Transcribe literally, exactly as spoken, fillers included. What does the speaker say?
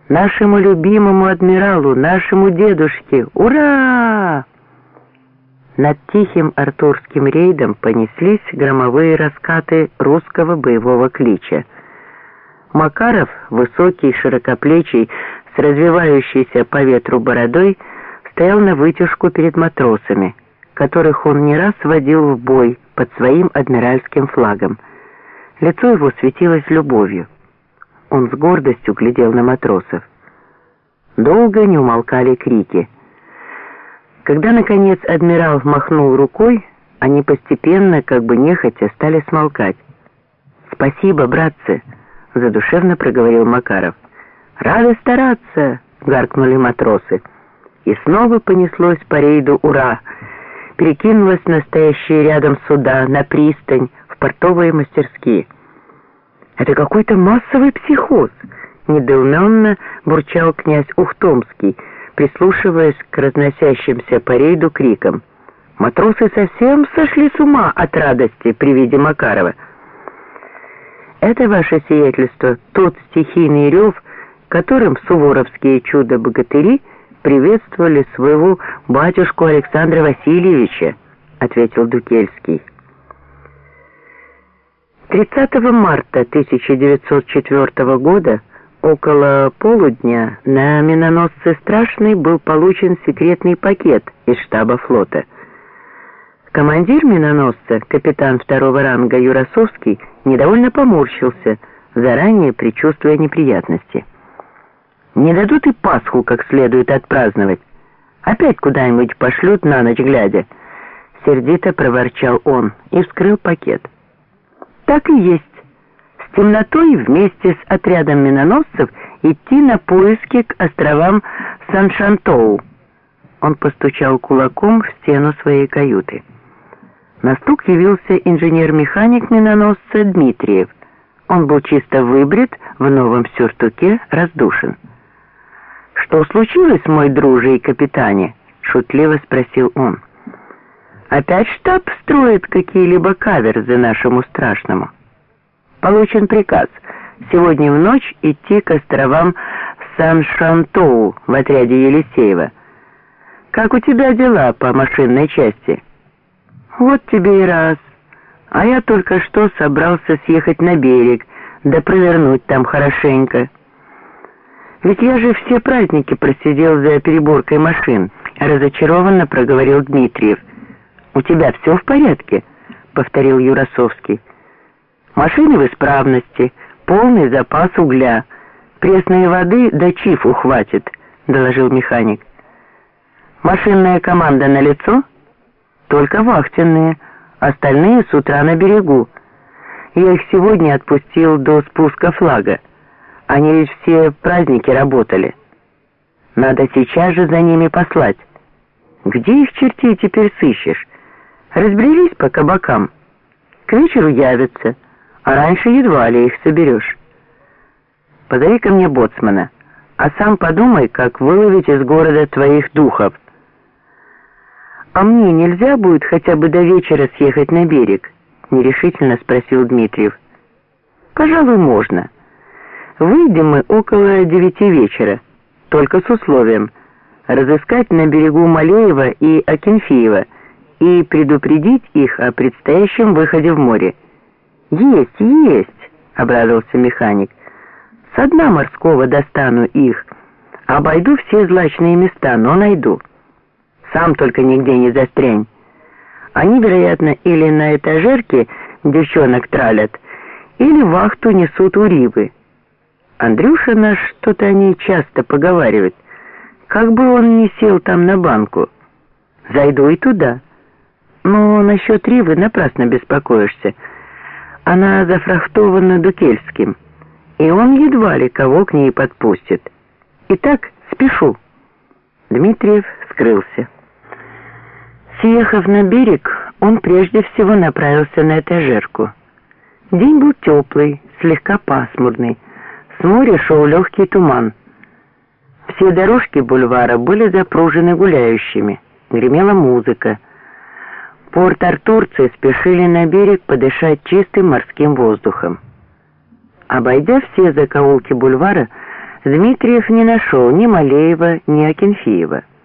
Нашему любимому адмиралу, нашему дедушке! Ура!» Над тихим артурским рейдом понеслись громовые раскаты русского боевого клича. Макаров, высокий, широкоплечий, с развивающейся по ветру бородой, стоял на вытяжку перед матросами, которых он не раз водил в бой под своим адмиральским флагом. Лицо его светилось любовью. Он с гордостью глядел на матросов. Долго не умолкали крики. Когда, наконец, адмирал махнул рукой, они постепенно, как бы нехотя, стали смолкать. «Спасибо, братцы!» — задушевно проговорил Макаров. «Рады стараться!» — гаркнули матросы. И снова понеслось по рейду «Ура!», перекинулось на стоящие рядом суда, на пристань, в портовые мастерские. «Это какой-то массовый психоз!» — недоуменно бурчал князь Ухтомский, прислушиваясь к разносящимся по рейду крикам. Матросы совсем сошли с ума от радости при виде Макарова. «Это, ваше сиятельство, тот стихийный рев, которым суворовские чудо-богатыри приветствовали своего батюшку Александра Васильевича», — ответил Дукельский. тридцатого марта тысяча девятьсот четвёртого года около полудня на миноносце «Страшный» был получен секретный пакет из штаба флота. Командир миноносца, капитан второго ранга Юрасовский, недовольно поморщился, заранее предчувствуя неприятности. «Не дадут и Пасху как следует отпраздновать. Опять куда-нибудь пошлют на ночь глядя», — сердито проворчал он и вскрыл пакет. Так и есть. С темнотой вместе с отрядом миноносцев идти на поиски к островам Сан-Шантоу. Он постучал кулаком в стену своей каюты. На стук явился инженер-механик миноносца Дмитриев. Он был чисто выбрит, в новом сюртуке, раздушен. «Что случилось, мой друже и капитане?» — шутливо спросил он. «Опять штаб строит какие-либо каверзы нашему Страшному?» «Получен приказ сегодня в ночь идти к островам Сан-Шантоу в отряде Елисеева. Как у тебя дела по машинной части?» «Вот тебе и раз. А я только что собрался съехать на берег, да провернуть там хорошенько. Ведь я же все праздники просидел за переборкой машин», — разочарованно проговорил Дмитриев. «У тебя все в порядке?» — повторил Юрасовский. «Машины в исправности, полный запас угля. Пресной воды до чифу хватит», — доложил механик. «Машинная команда налицо?» «Только вахтенные, остальные с утра на берегу. Я их сегодня отпустил до спуска флага. Они ведь все праздники работали. Надо сейчас же за ними послать. Где их чертей теперь сыщешь? Разбрелись по кабакам. К вечеру явятся, а раньше едва ли их соберешь. Позови ко мне боцмана, а сам подумай, как выловить из города твоих духов». «А мне нельзя будет хотя бы до вечера съехать на берег?» — нерешительно спросил Дмитриев. «Пожалуй, можно. Выйдем мы около девяти вечера, только с условием разыскать на берегу Малеева и Акинфеева и предупредить их о предстоящем выходе в море». «Есть, есть!» — обрадовался механик. «Со дна морского достану их, обойду все злачные места, но найду. Сам только нигде не застрянь. Они, вероятно, или на этажерке девчонок тралят, или вахту несут у Ривы. Андрюша наш что-то о ней часто поговаривает. Как бы он не сел там на банку. Зайду и туда. Но насчет Ривы напрасно беспокоишься. Она зафрахтована Дукельским, и он едва ли кого к ней подпустит. Итак, спешу». Дмитриев скрылся. Съехав на берег, он прежде всего направился на этажерку. День был теплый, слегка пасмурный. С моря шел легкий туман. Все дорожки бульвара были запружены гуляющими. Гремела музыка. Порт-артурцы спешили на берег подышать чистым морским воздухом. Обойдя все закоулки бульвара, Дмитриев не нашел ни Малеева, ни Акинфеева.